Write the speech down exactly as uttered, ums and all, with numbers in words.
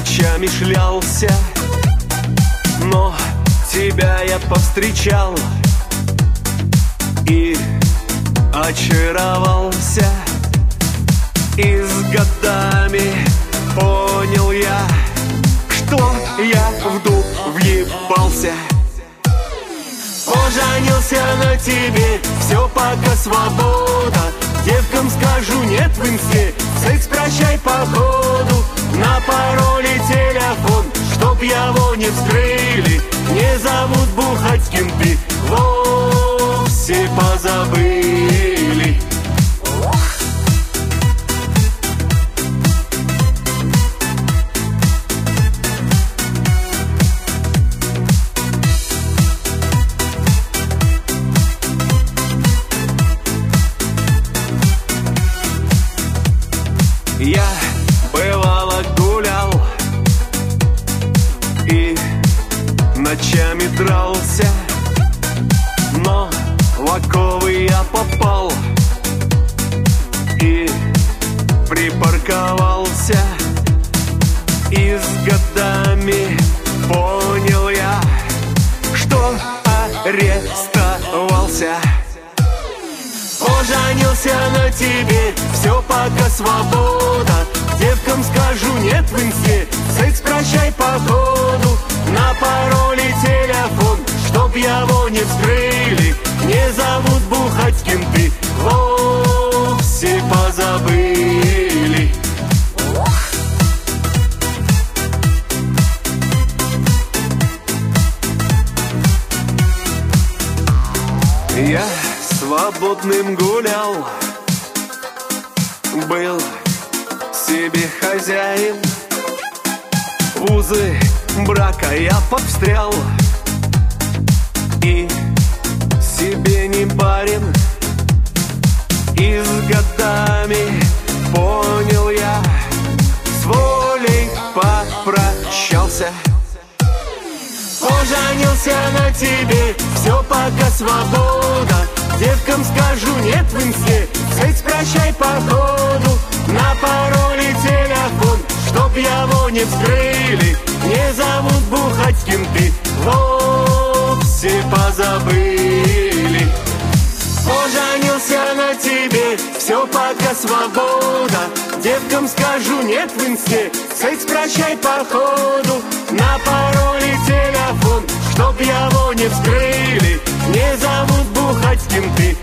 ночами шлялся, но тебя я повстречал и очаровался. И с годами понял я, что я в дуб въебался. Поженился на тебе, все пока свобода. Девкам скажу нет в инсте, секс прощай походу. На пароле телефон, чтоб его не вскрыли. Не зовут бухать с кем ты, вовсе позабыли. Я бывало гулял и ночами дрался, но в оковы я попал и припарковался. И с годами понял я, что арестовался. Поженился на тебе, все пока свобода. Девкам скажу нет в инсте, секс прощай походу. На пароле телефон, чтоб его не вскрыли. Не зовут бухать с кем ты, вовсе позабыли. Я свободным гулял, был себе хозяин. В узы брака я повстрял и себе не барин. И с годами понял я, с волей попрощался. Поженился на тебе, все пока свобода. Девкам скажу нет в инсте, секс прощай походу. На пароле телефон, чтоб его не вскрыли. Не зовут бухать с кем ты, вовсе позабыли. Поженился на тебе, все пока свобода. Девкам скажу нет в инсте, секс прощай походу. На пароле телефон, чтоб его не вскрыли. Не зовут бухать с кем ты,